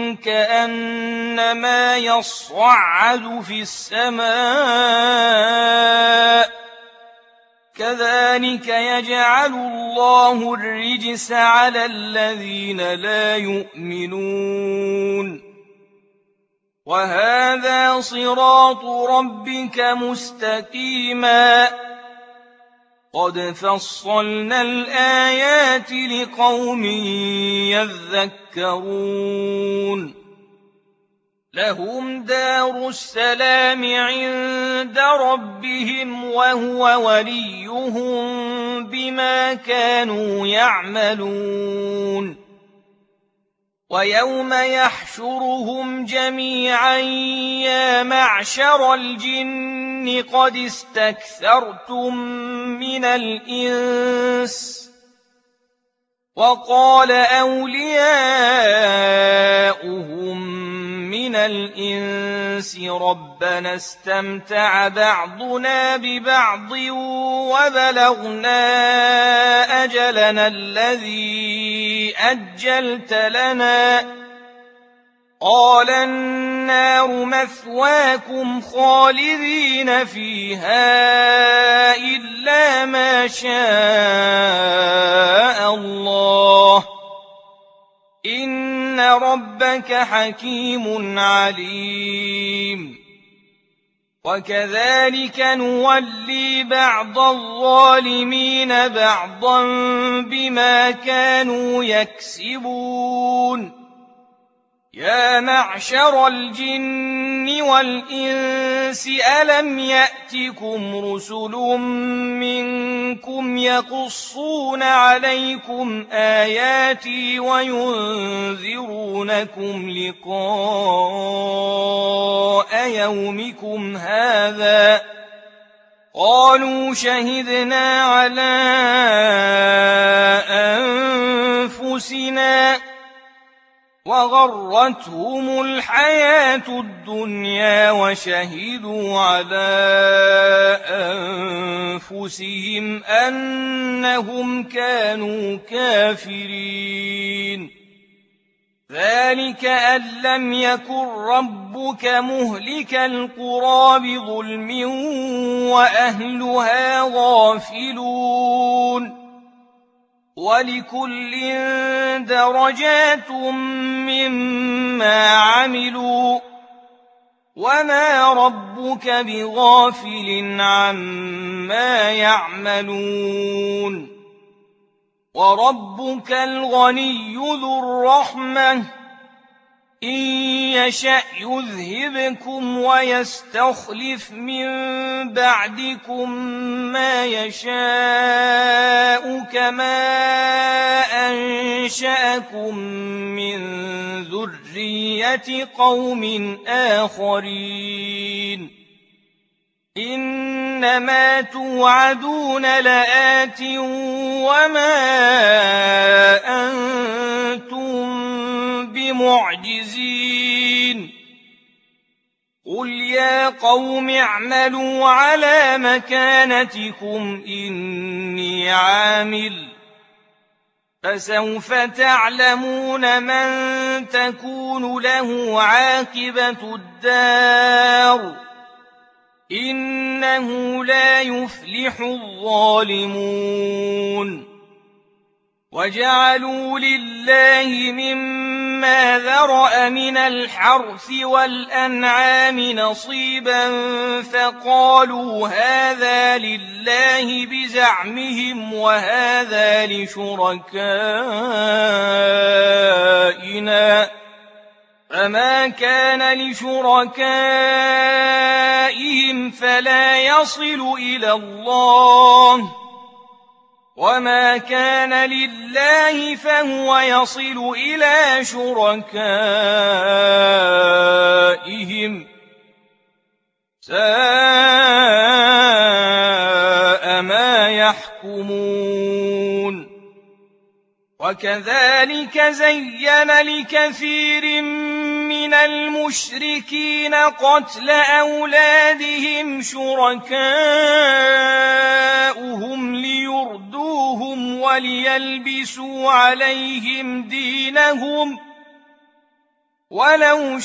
كأنما يصعد في السماء كذلك يجعل الله الرجس على الذين لا يؤمنون وهذا صراط ربك مستقيما قد فصلنا الآيات لقوم يذكرون لهم دار السلام عند ربهم وهو وليهم بما كانوا يعملون ويوم يحشرهم جميعا يا معشر الجن قد استكثرتم من الإنس وقال أولياؤهم من الإنس ربنا استمتع بعضنا ببعض وبلغنا أجلنا الذي أجلت لنا قال النار مثواكم خالدين فيها إلا ما شاء الله إن ربك حكيم عليم وكذلك نولي بعض الظالمين بعضا بما كانوا يكسبون يا معشر الجن والإنس ألم يأتكم رسل منكم يقصون عليكم آياتي وينذرونكم لقاء يومكم هذا قالوا شهدنا على أنفسنا وغرتهم الحياة الدنيا وشهدوا على أنفسهم أنهم كانوا كافرين ذلك أن لم يكن ربك مهلك القرى بظلم وأهلها غافلون ولكل درجات مما عملوا وما ربك بغافل عما يعملون وربك الغني ذو الرحمة إن يشأ يذهبكم ويستخلف من بعدكم ما يشاء كما أنشأكم من ذرية قوم آخرين إنما توعدون لآت وما أنتم بمعجزين قل يا قوم اعملوا على مكانتكم إني عامل فسوف تعلمون من تكون له عاقبة الدار إنه لا يفلح الظالمون وجعلوا لله مما ذرأ من الحرث والأنعام نصيبا فقالوا هذا لله بزعمهم وهذا لشركائنا فما كان لشركائهم فلا يصل إلى الله وما كان لله فهو يصل إلى شركائهم ساء ما يحكمون وكذلك زين لكثير من المشركين قتل أولادهم شركاؤهم ليردوهم وليلبسوا عليهم دينهم ولو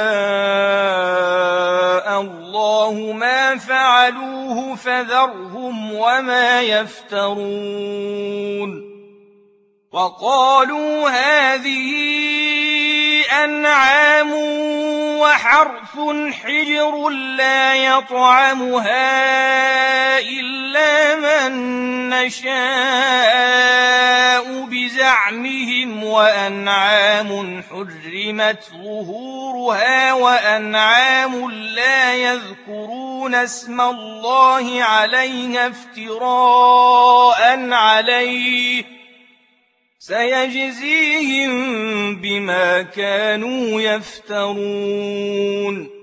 شاء الله ما فعلوه فذرهم وما يفترون وقالوا هذه أنعام وحرث حجر لا يطعمها إلا من نشاء بزعمهم وأنعام حرمت ظهورها وأنعام لا يذكرون اسم الله عليها افتراء عليه سيجزيهم بما كانوا يفترون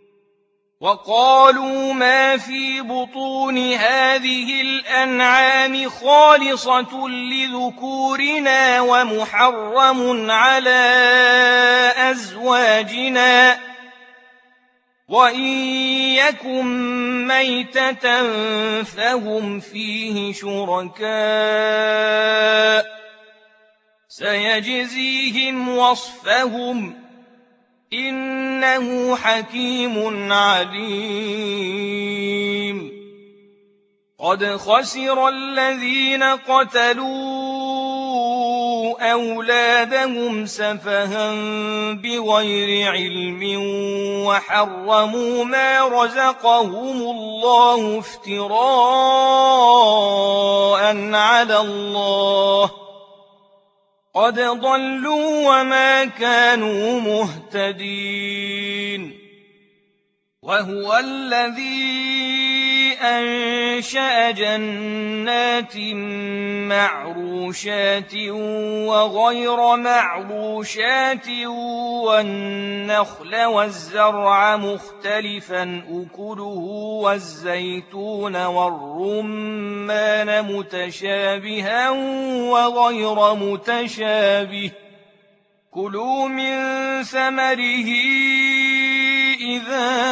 وقالوا ما في بطون هذه الأنعام خالصة لذكورنا ومحرم على أزواجنا وإن يكن ميتة فهم فيه شركاء سيجزيهم وصفهم إنه حكيم عليم قد خسر الذين قتلوا أولادهم سفها بغير علم وحرموا ما رزقهم الله افتراء على الله قد ضلوا وما كانوا مهتدين وهو الذي أنشأ جنات معروشات وغير معروشات والنخل والزرع مختلفا أكله والزيتون والرمان متشابها وغير متشابه كلوا من ثمره إذا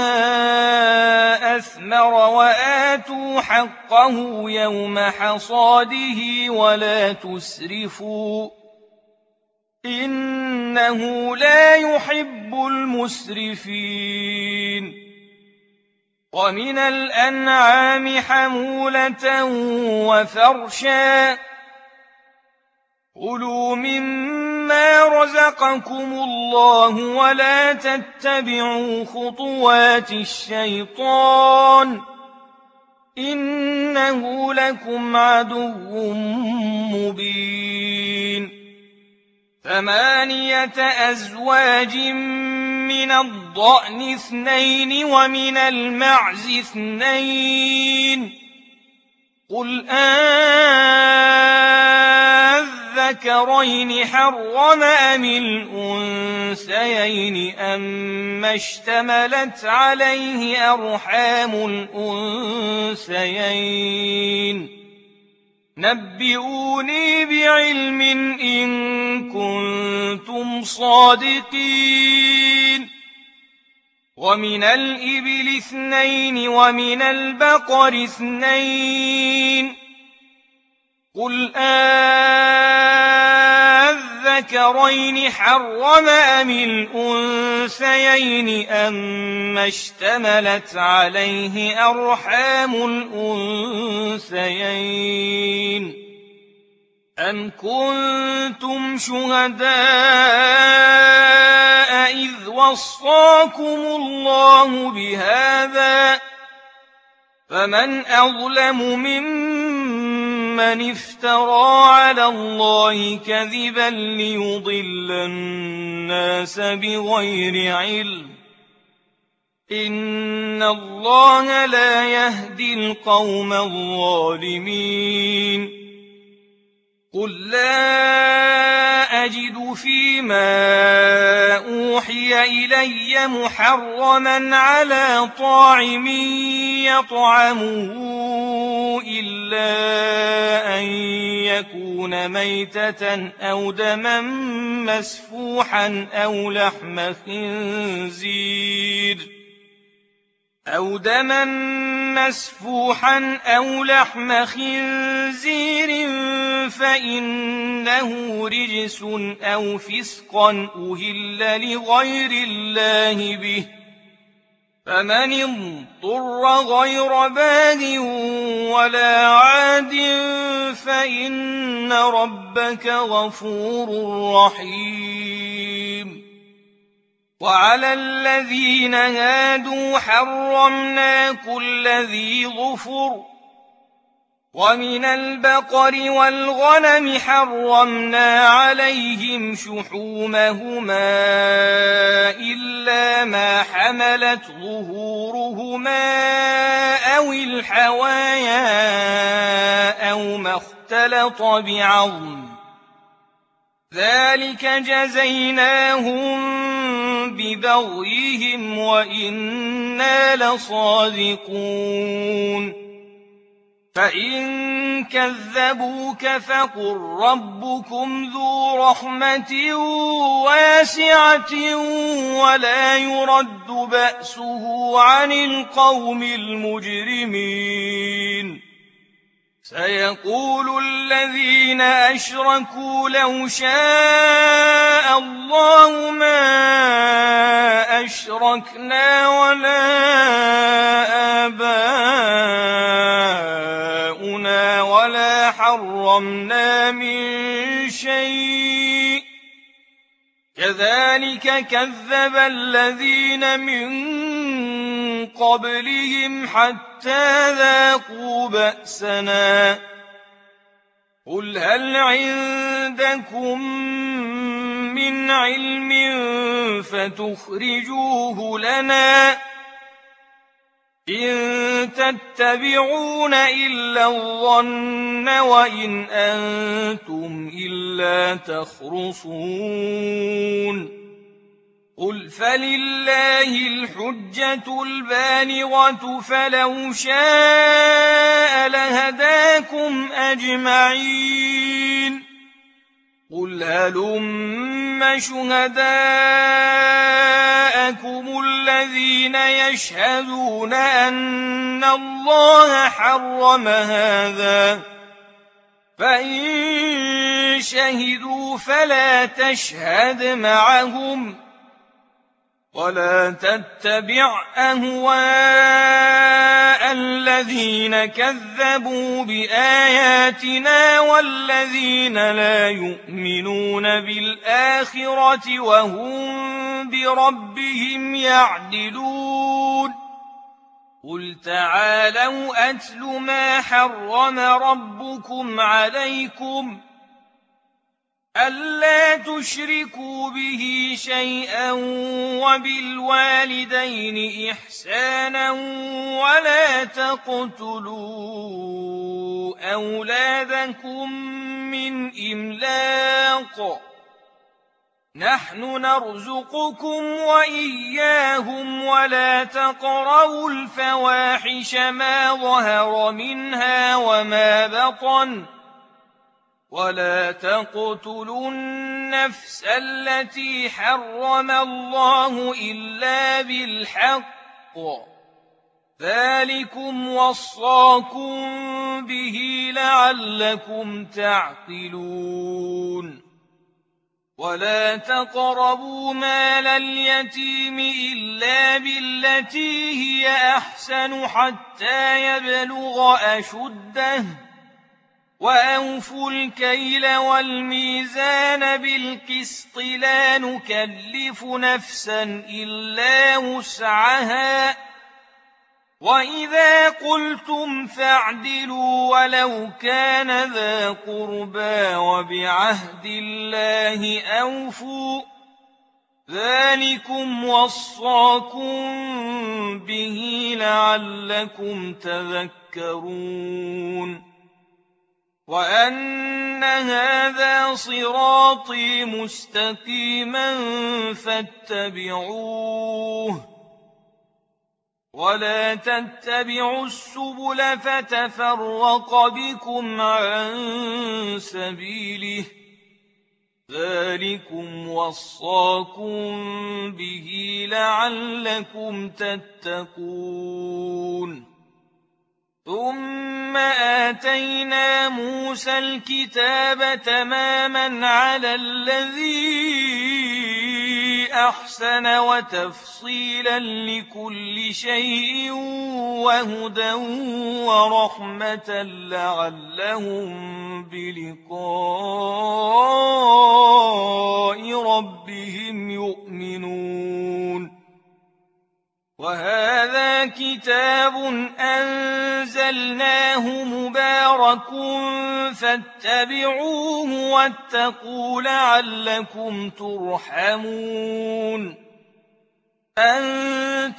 أثمر وآتوا حقه يوم حصاده ولا تسرفوا إنه لا يحب المسرفين ومن الأنعام حمولة وفرشا كلوا مما رزقكم الله ولا تتبعوا خطوات الشيطان إنه لكم عدو مبين ثمانية أزواج من الضأن اثنين ومن المعز اثنين قل أذكرين حرم أم الأنثيين أما اشتملت عليه أرحام الأنثيين نبئوني بعلم إن كنتم صادقين ومن الإبل اثنين ومن البقر اثنين قل أذكرين حرم أم الأنثيين أما اشتملت عليه أرحام الأنثيين أم كنتم شهداء إذ وصاكم الله بهذا فمن أظلم ممن افترى على الله كذبا ليضل الناس بغير علم إن الله لا يهدي القوم الظالمين قل لا أجد فيما أوحي إلي محرما على طاعم يطعمه إلا أن يكون ميتة أو دما مسفوحا أو لحم خنزير أو دما مسفوحا أو لحم خنزير فإنه رجس أو فسقا أهل لغير الله به فمن اضطر غير باغ ولا عاد فإن ربك غفور رحيم وعلى الذين هادوا حرمنا كل ذي ظفر ومن البقر والغنم حرمنا عليهم شحومهما إلا ما حملت ظهورهما أو الحوايا أو ما اختلط بعظم ذلك جزيناهم ببغيهم وإنا لصادقون فإن كذبوك فقل ربكم ذو رحمة واسعة ولا يرد بأسه عن القوم المجرمين سيقول الذين أشركوا لو شاء الله ما أشركنا ولا آباؤنا ولا ما حرمنا من شيء كذلك كذب الذين من قبلهم حتى ذاقوا بأسنا قل هل عندكم من علم فتخرجوه لنا إن تتبعون إلا الظن وإن أنتم إلا تخرصون قل فلله الحجة البالغة فلو شاء لهداكم أجمعين قل هلم شهداءكم الذين يشهدون أن الله حرم هذا فإن شهدوا فلا تشهد معهم ولا تتبع أهواء الذين كذبوا بآياتنا والذين لا يؤمنون بالآخرة وهم بربهم يعدلون قل تعالوا أتل ما حرم ربكم عليكم ألا تشركوا به شيئا وبالوالدين إحسانا ولا تقتلوا أولادكم من إملاق نحن نرزقكم وإياهم ولا تقربوا الفواحش ما ظهر منها وما بطن ولا تقتلوا النفس التي حرم الله إلا بالحق ذلكم وصاكم به لعلكم تعقلون ولا تقربوا مال اليتيم إلا بالتي هي أحسن حتى يبلغ أشده وأوفوا الكيل والميزان بالقسط لا نكلف نفسا إلا وسعها وإذا قلتم فاعدلوا ولو كان ذا قربى وبعهد الله أوفوا ذلكم وصاكم به لعلكم تذكرون وأن هذا صراطي مستقيما فاتبعوه ولا تتبعوا السبل فتفرق بكم عن سبيله ذلكم وصاكم به لعلكم تتقون ثم آتينا موسى الكتاب تماما على الذي أحسن وتفصيلا لكل شيء وهدى ورحمة لعلهم بلقاء ربهم يؤمنون وهذا كتاب أنزلناه مبارك فاتبعوه واتقوا لعلكم ترحمون أن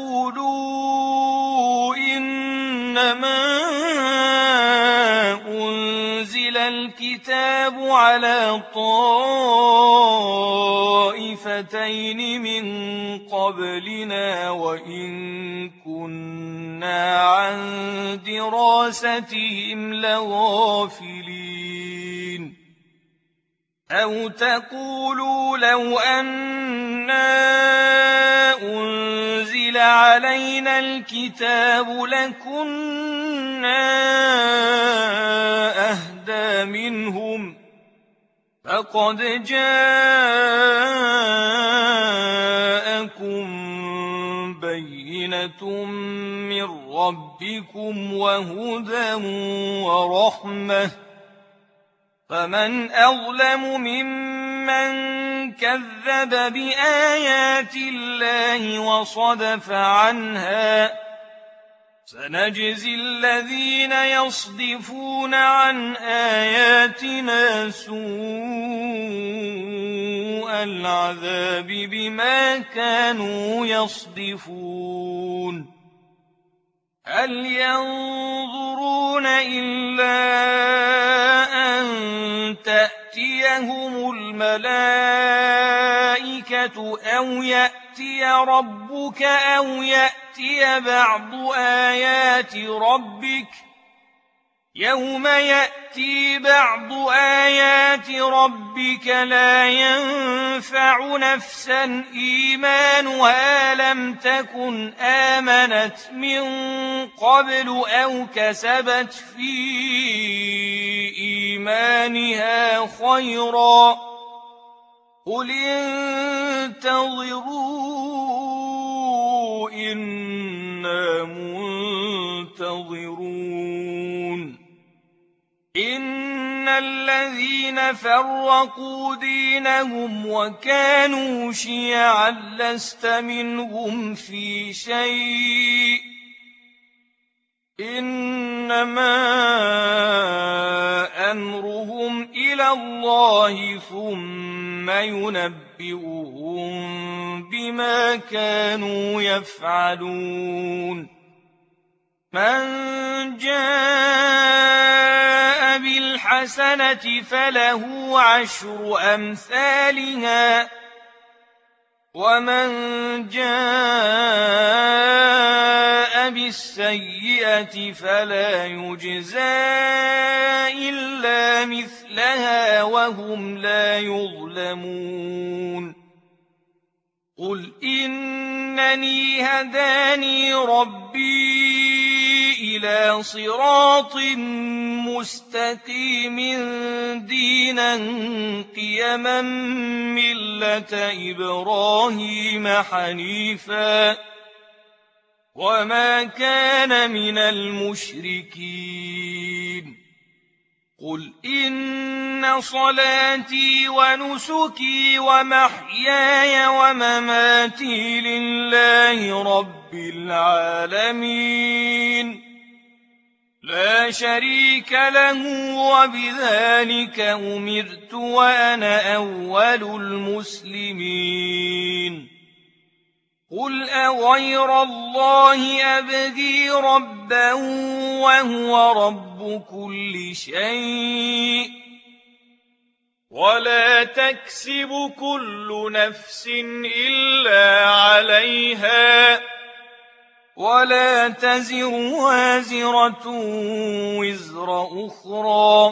تقولوا إنما أنزل الكتاب على طائفتين من قبلنا وإن كنا عن دراستهم لغافلين أو تقولوا لو أنا أنزل علينا الكتاب لكنا أهدى منهم فقد جاءكم بينة من ربكم ربكم وهدى ورحمة فمن أظلم ممن كذب بآيات الله وصدف عنها سنجزي الذين يصدفون عن آياتنا سوء العذاب بما كانوا يصدفون هل ينظرون إلا أن تأتيهم الملائكة أو يأتي ربك أو يأتي بعض آيات ربك يوم يأتي بعض آيات ربك لا ينفع نفسا إيمانها لم تكن آمنت من قبل أو كسبت في إيمانها خيرا قل انتظروا إنا منتظرون إن الذين فرقوا دينهم وكانوا شيعا لست منهم في شيء إنما أمرهم إلى الله ثم ينبئهم بما كانوا يفعلون من جاء بالحسنة فله عشر أمثالها ومن جاء بالسيئة فلا يجزى إلا مثلها وهم لا يظلمون قل إنني هداني ربي إلى صراط مستقيم دينا قيما ملة إبراهيم حنيفا وما كان من المشركين قل إن صلاتي ونسكي ومحياي ومماتي لله رب العالمين لا شريك له وبذلك أمرت وأنا أول المسلمين قل أغير الله أبغي ربا وهو رب كل شيء ولا تكسب كل نفس إلا عليها ولا تزر وازرة وزر أخرى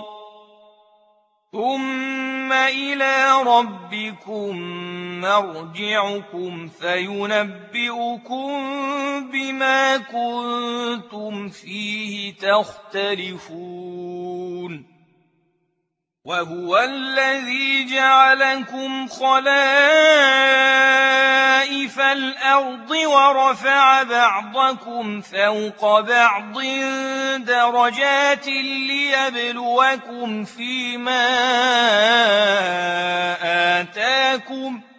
ثم إلى ربكم مرجعكم فينبئكم بما كنتم فيه تختلفون وهو الذي جعلكم خلائف الأرض ورفع بعضكم فوق بعض درجات ليبلوكم فيما آتاكم